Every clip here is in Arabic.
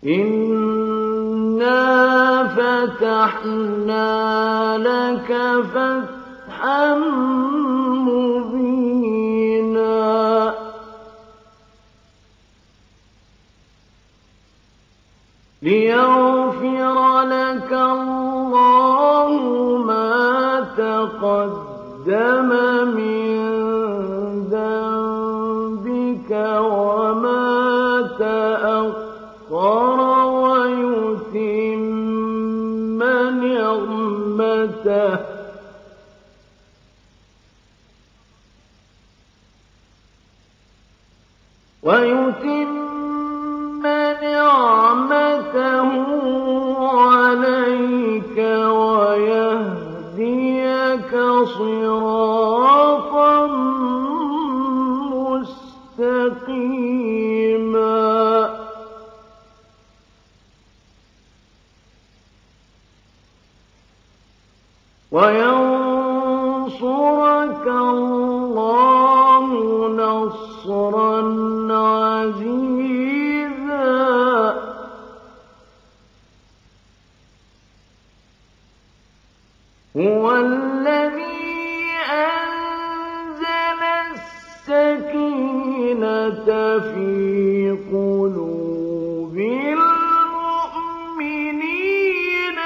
إِنَّا فَتَحْنَا لَكَ فَتْحًا مُّبِينًا لِيَغْفِرَ لَكَ اللَّهُ مَا تَقَدَّمَ مِن ذَنبِكَ وَمَا تَأَخَّرَ وَيُتِمَّ نِعْمَتَهُ عَلَيْكَ وَيَهْدِيَكَ صِرَاطًا مُّسْتَقِيمًا وَيَنصُرَكَ اللَّهُ نَصْرًا عَزِيزًا هُوَ الَّذِي أَنزَلَ السَّكِينَةَ فِي قُلُوبِ الْمُؤْمِنِينَ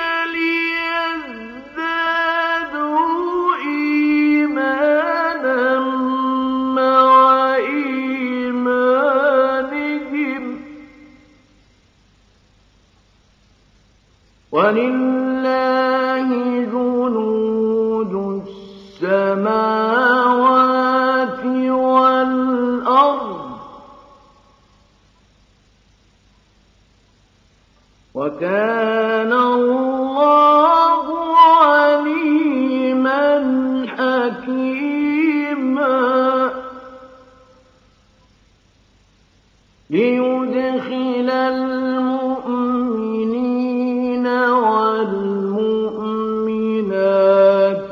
لِيَزْدَادُوا إِيمَانًا مَّعَ إِيمَانِهِمْ ۗ وَلِلَّهِ جُنُودُ السَّمَاوَاتِ وَالْأَرْضِ ۚ وَكَانَ اللَّهُ عَلِيمًا حَكِيمًا لِيُدْخِلَ الْمُؤْمِنِينَ وَالْمُؤْمِنَاتِ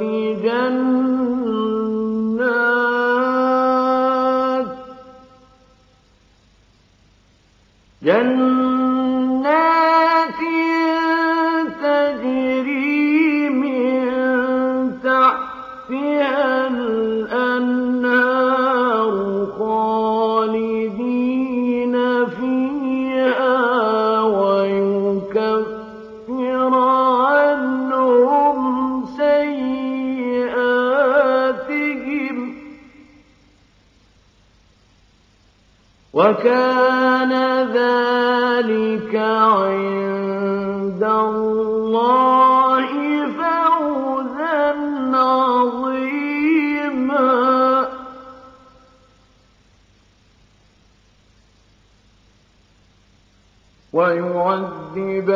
جَنَّاتٍ تَجْرِي مِن تَحْتِهَا الْأَنْهَارُ خَالِدِينَ فِيهَا وَيُكَفِّرَ عَنْهُمْ سَيِّئَاتِهِمْ ۚ وَكَانَ ذَلِكَ عِندَ اللَّهِ فَوْزًا عَظِيمًا وَيُعَذِّبَ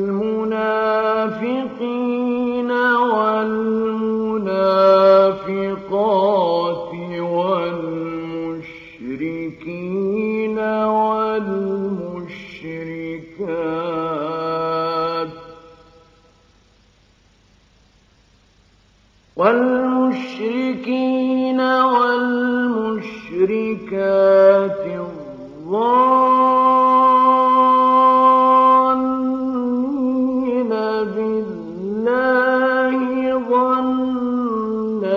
الْمُنَافِقِينَ وَالْمُنَافِقَاتِ وَالْمُشْرِكِينَ وَالْمُشْرِكَاتِ الظَّانِّينَ بِاللَّهِ ظَنَّ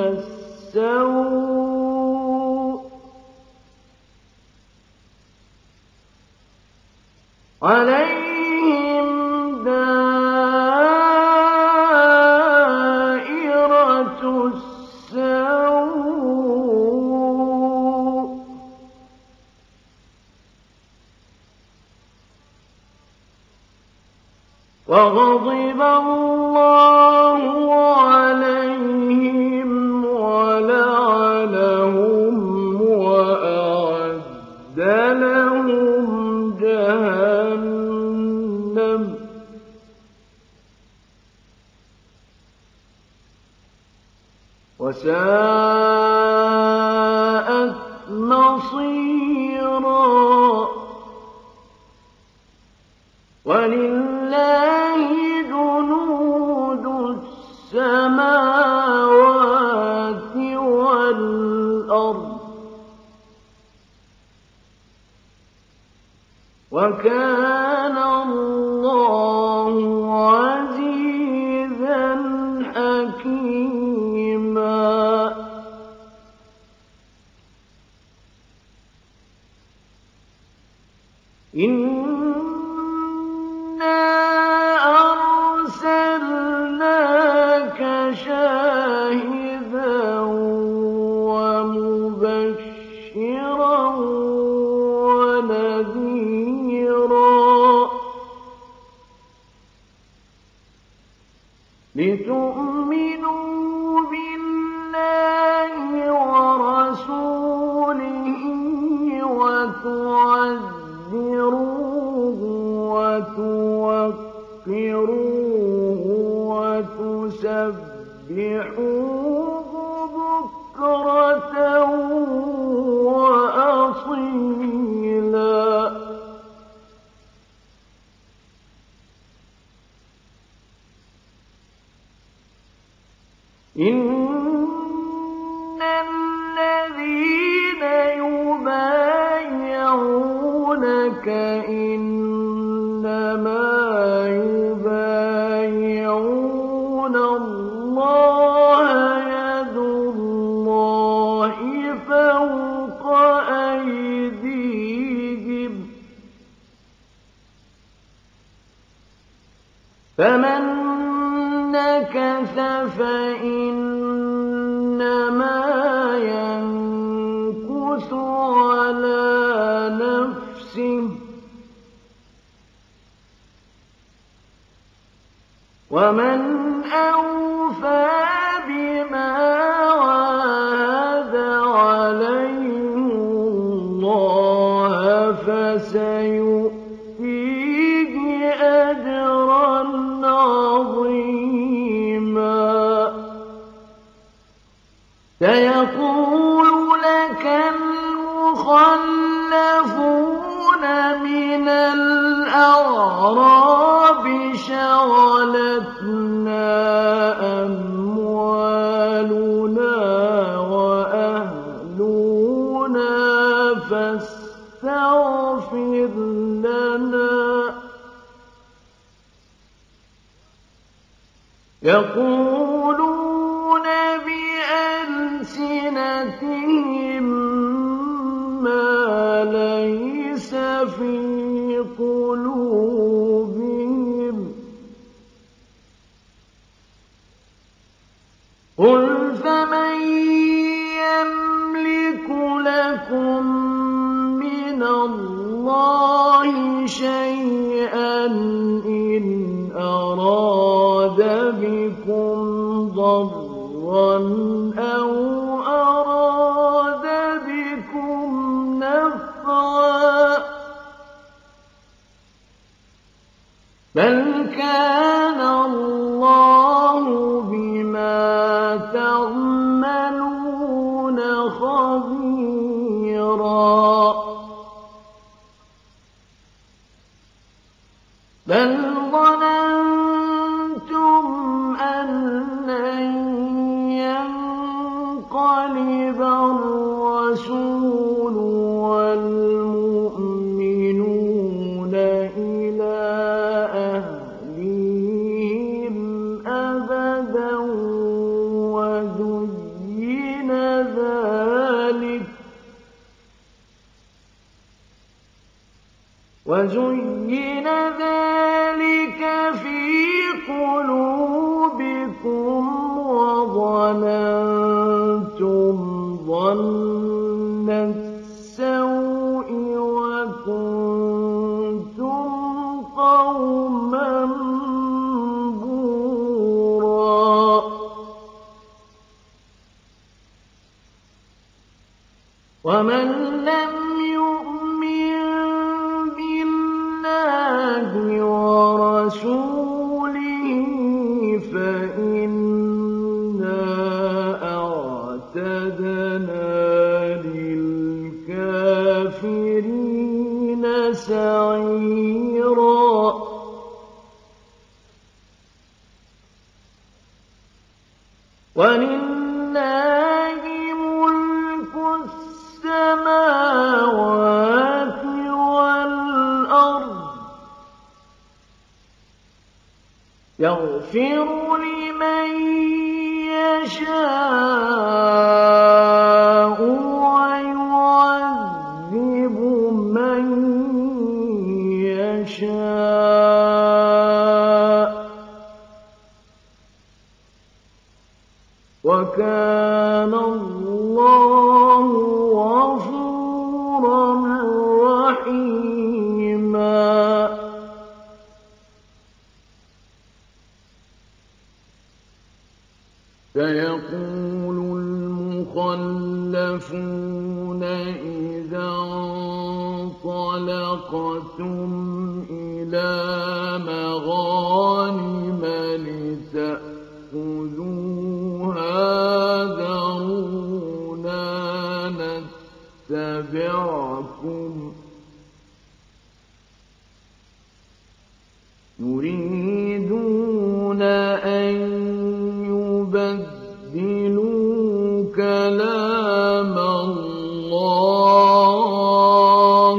السَّوْءِ عَلَيْهِمْ دَائِرَةُ السَّوْءِ ۖ وَغَضِبَ اللَّهُ عَلَيْهِمْ وَلَعَنَهُمْ وَأَعَدَّ لَهُمْ جَهَنَّمَ ۖ وَسَاءَتْ مَصِيرًا وَلِلَّهِ جُنُودُ السَّمَاوَاتِ وَالْأَرْضِ ۚ وَكَانَ لتؤمنوا بالله ورسوله وتعزروه وتوقروه وتسبحوه بكرة وأصيلا. إن الذين يبايعونك إنما يبايعون الله يد الله فوق أيديهم فمن نكث فإنما ينكث على نفسه ومن أوفى بما عاهد عليه الله فسيؤتيه أجرا عظيما. سيقول لك المخلفون من الأعراب شغلتنا أموالنا وأهلنا فاستغفر لنا. يقولون بألسنتهم ما ليس في قلوبهم قل فمن يملك لكم من الله شيئا إن أراد بكم ضرا أو أراد بكم نفعا بل كان الله بما تعملون خبيرا. بل ظننتم أن لن ينقلب الرسول والمؤمنون إلى أهليهم أبدا وزين ذلك في قلوبكم وظننتم ظن السوء وكنتم قوما بورا. ومن لم يؤمن بالله ورسوله فإنا أعتدنا للكافرين سعيرا. ولله ملك السماوات والأرض يغفر لمن يشاء ويعذب من يشاء وكان الله غفورا رحيما. سيقول المخلفون إذا انطلقتم إلى مغانم لتأخذوها ذرونا نتبعكم يريدون أن يبدلوا كلام الله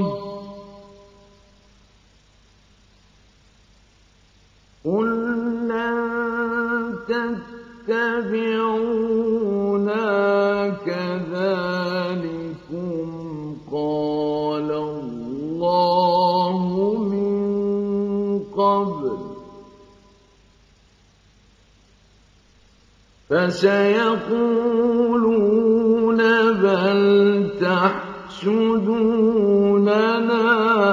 قل لن تتبعونا كذلكم قال الله من قبل فسيقولون بل تحسدوننا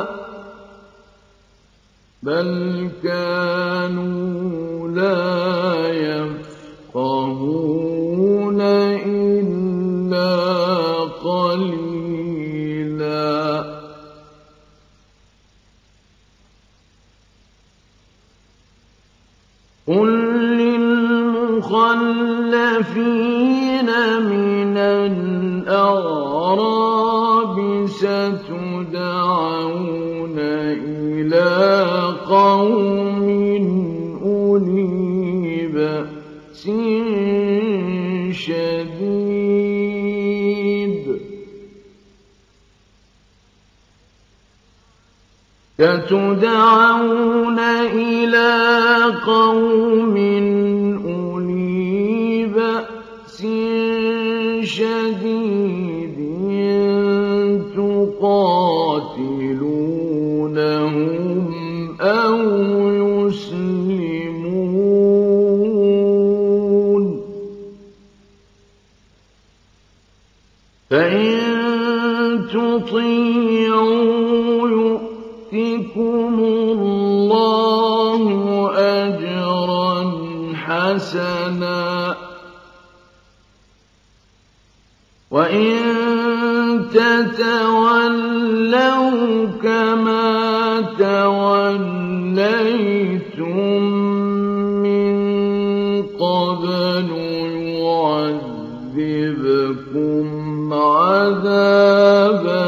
بل كانوا لا يفقهون إلا قليلا قل للمخلفين من الأعراب ستدعون إلى قوم أولي بأس شديد ستدعون إلى قوم أولي بأس شديد تقاتلونهم أو يسلمون فإن تطيعوا يؤتكم الله أجرا حسنا وإن تتولوا كما توليتم من قبل يعذبكم عذابا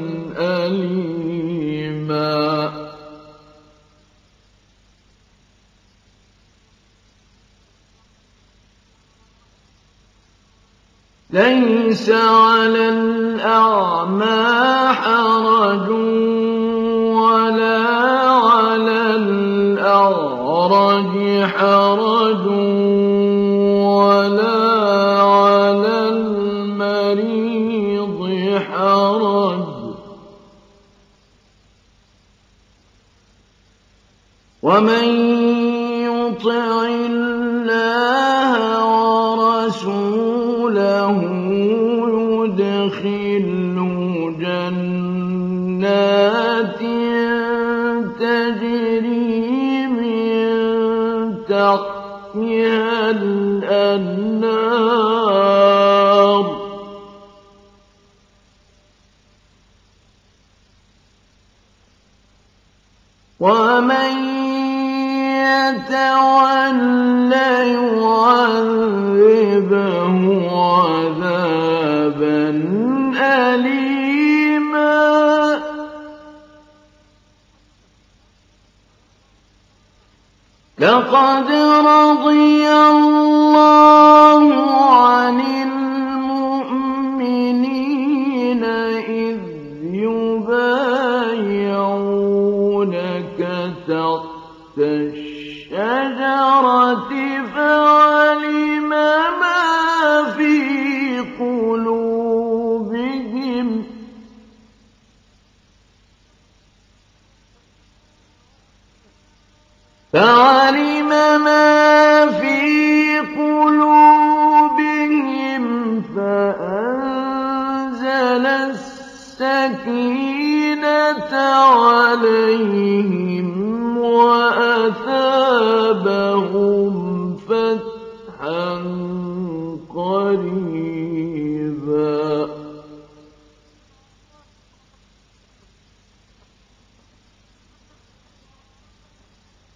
أليما ليس على الأعمى حرج ولا على الأعرج حرج ولا على المريض حرج ومن يطع الله ورسوله يدخله جنات تجري من تحتها الأنهار ومن يتولى يعذبه عذابا أليما لقد رضي الله عن المؤمنين إذ يبايعونك تحت الشجرة فعلم ما في قلوبهم فأنزل السكينة عليهم وأثابهم فتحا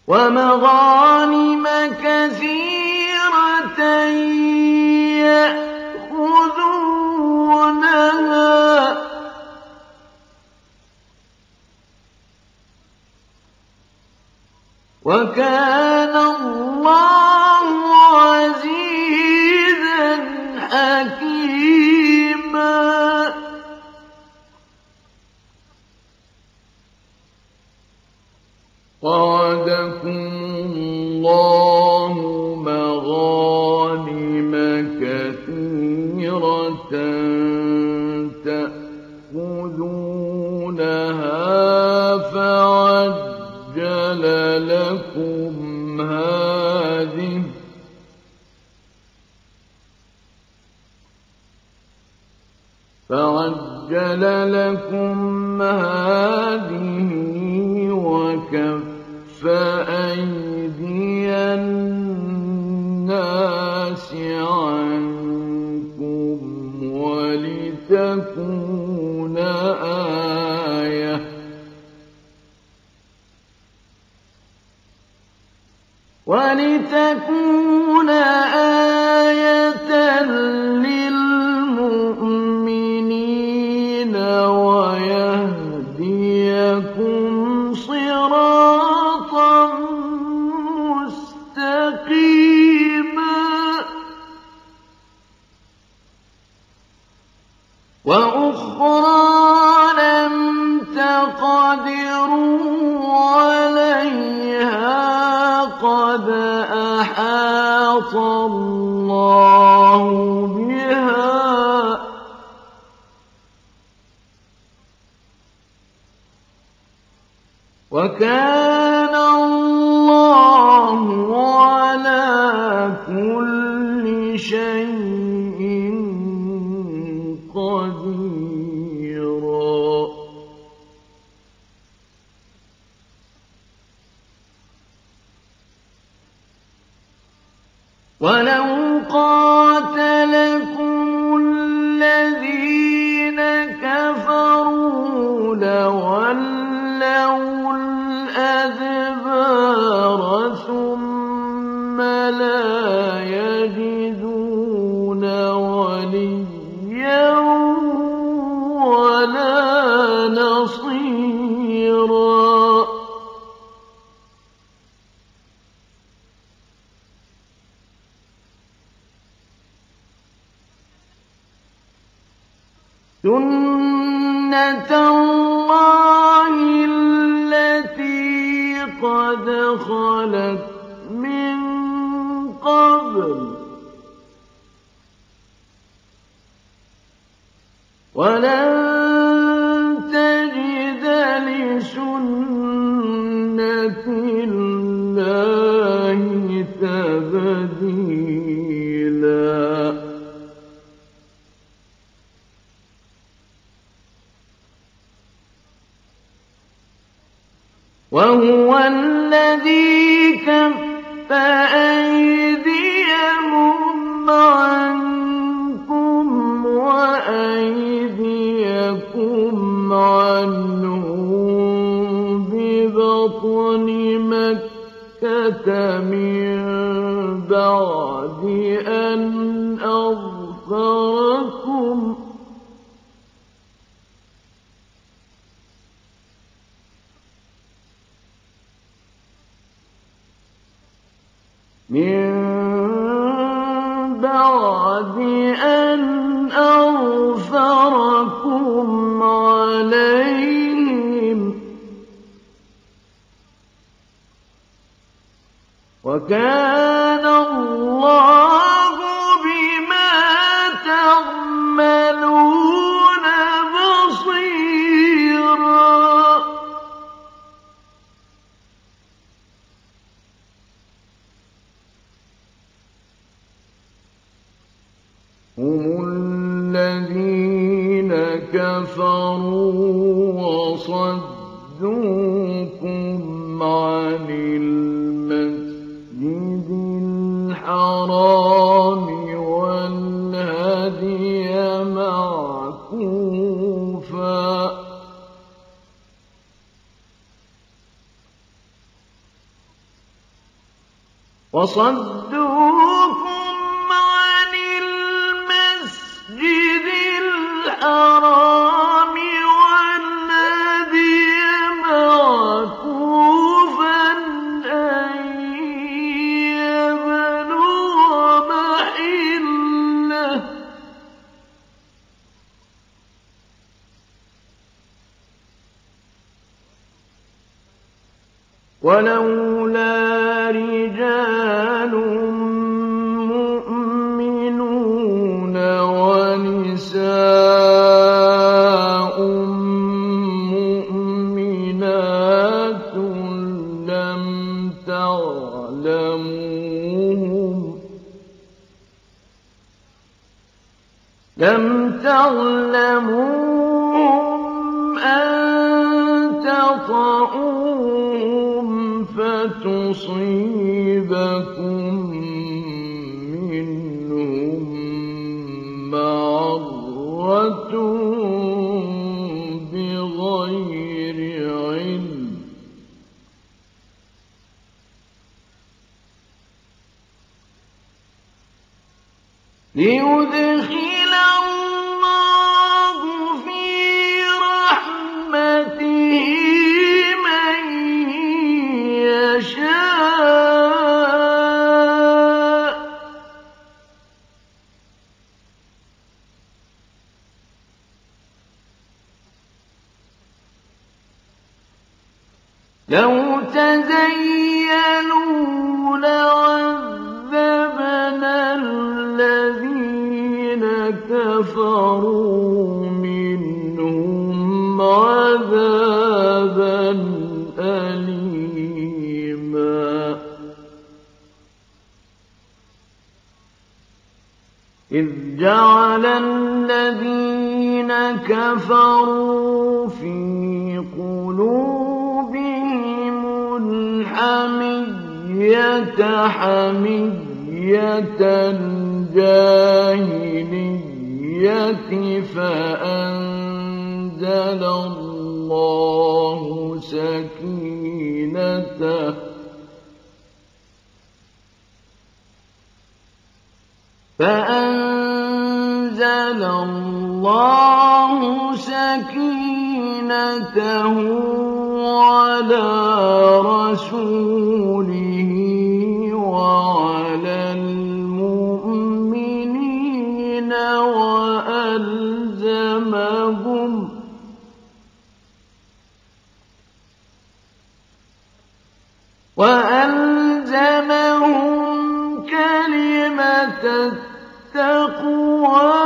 ومغانم كثيرة يأخذونها وكان الله عزيزا حكيما وعدكم الله مغانم كثيرة تأخذونها فعجل لكم هذه وكف أيدي الناس عنكم ولتكون آية للمؤمنين ويهديكم صراطا مستقيما وأخرى لم تقدروا عليها قد أحاط الله بها وكان الله على كل شيء قديرا ولو قاتلكم الذين كفروا لولوا الأدبار ثم لا يجدون وليا ولا نصيرا سنة الله التي قد خلت من قبل ولن تجد لسنة الله تبديلا وهو الذي كف أيديهم عنكم وأيديكم عنهم ببطن مكة من بعد أن أظفركم عليهم وكان الله بما تعملون بصيرا هم الذين كفروا وصدوكم عن المسجد الحرام والهدي معكوفا وصدوكم عن المسجد الحرام والذي معكوفا أن يبلغ محله ولولا رجال مؤمنون ونساء مؤمنات لم تعلموهم أن تطئوهم فتصيبكم منهم معرة بغير علم ليدخل الله في رحمته من يشاء لو تزينوا لعذبنا الذين كفروا منهم عذابا أليما إذ جعل الذين كفروا في قلوبهم الحمية حمية الجاهلية فأنزل الله سكينته على رسوله وعلى المؤمنين وألزمهم كلمة التقوى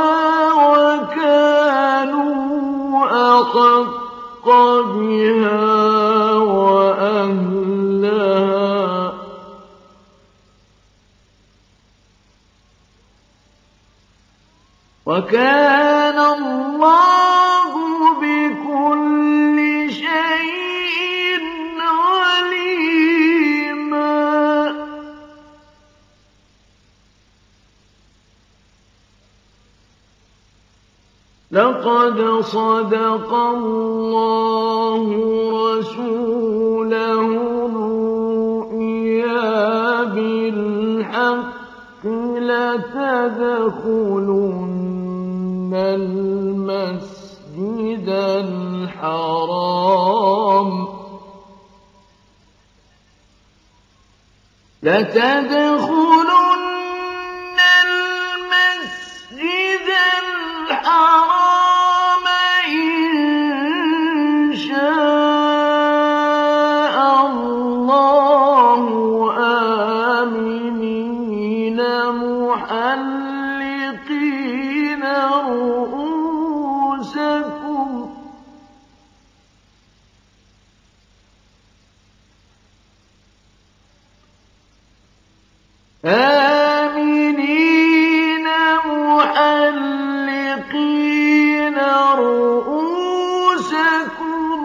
وكانوا أحق بها وأهلها وكان الله بكل شيء عليما لقد صدق الله رسوله الرؤيا بالحق لتدخلن المسجد الحرام إن شاء الله آمنين محلقين رؤوسكم آمنين محلقين رؤوسكم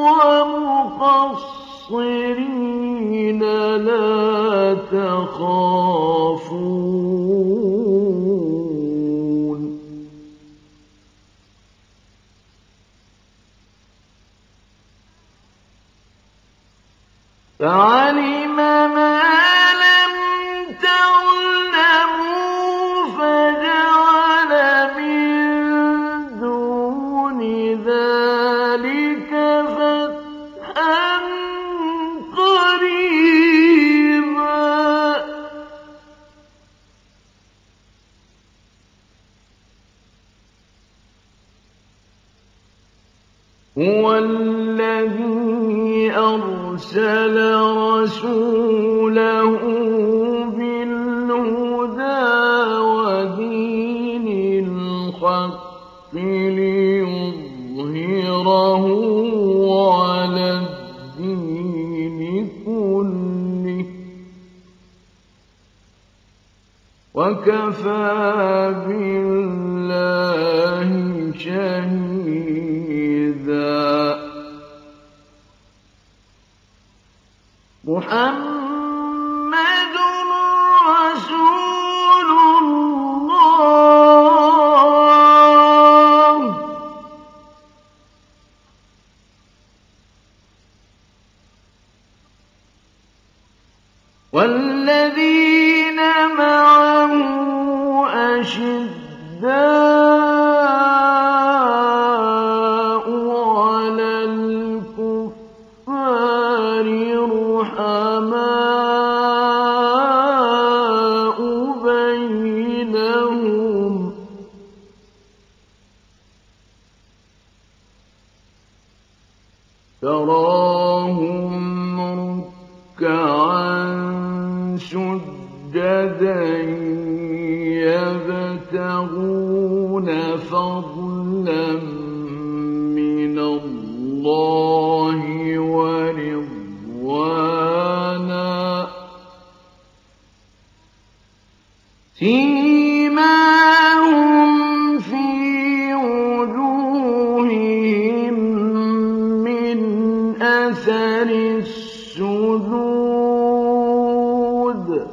ومقصرين لا تخافون فعلم ما لم هُوَ الَّذِي أَرْسَلَ رَسُولَهُ بِالْهُدَىٰ وَدِينِ الْحَقِّ لِيُظْهِرَهُ عَلَى الدِّينِ كُلِّهِ ۚ وَكَفَىٰ بِاللَّهِ شَهِيدًا. مُحَمَّدٌ رَّسُولُ اللَّهِ وَالَّذِينَ مَعَهُ أَشِدَّاءُ عَلَى الْكُفَّارِ رُحَمَاءُ بَيْنَهُمْ ۖ تَرَاهُمْ رُكَّعًا سُجَّدًا يَبْتَغُونَ فَضْلًا مِّنَ اللَّهِ وَرِضْوَانًا ۖ سِيمَاهُمْ فِي وُجُوهِهِم مِّنْ أَثَرِ السُّجُودِ ۚ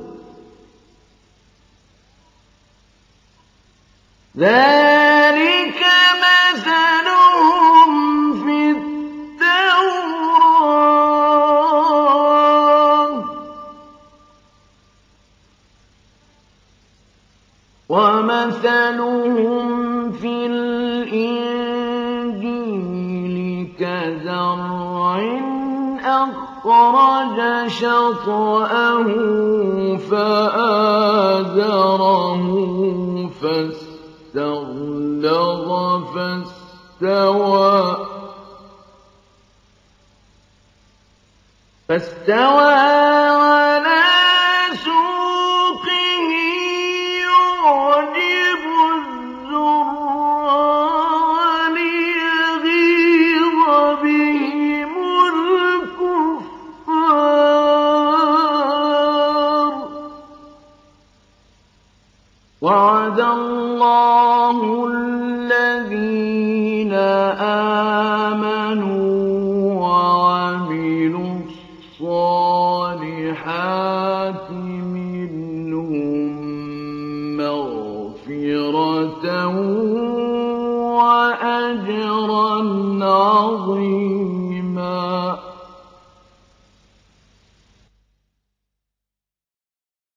ذَٰلِكَ مَثَلُهُمْ فِي التَّوْرَاةِ ۚ وَمَثَلُهُمْ فِي الْإِنجِيلِ كَزَرْعٍ أَخْرَجَ شَطْأَهُ فَآزَرَهُ فَاسْتَغْلَظَ فَاسْتَوَىٰ عَلَىٰ سُوقِهِ يُعْجِبُ الزُّرَّاعَ لِيَغِيظَ بِهِمُ الْكُفَّارَ ۗ وَعَدَ اللَّهُ الَّذِينَ آمَنُوا وَعَمِلُوا الصَّالِحَاتِ مِنْهُم مَّغْفِرَةً وَأَجْرًا عَظِيمًا.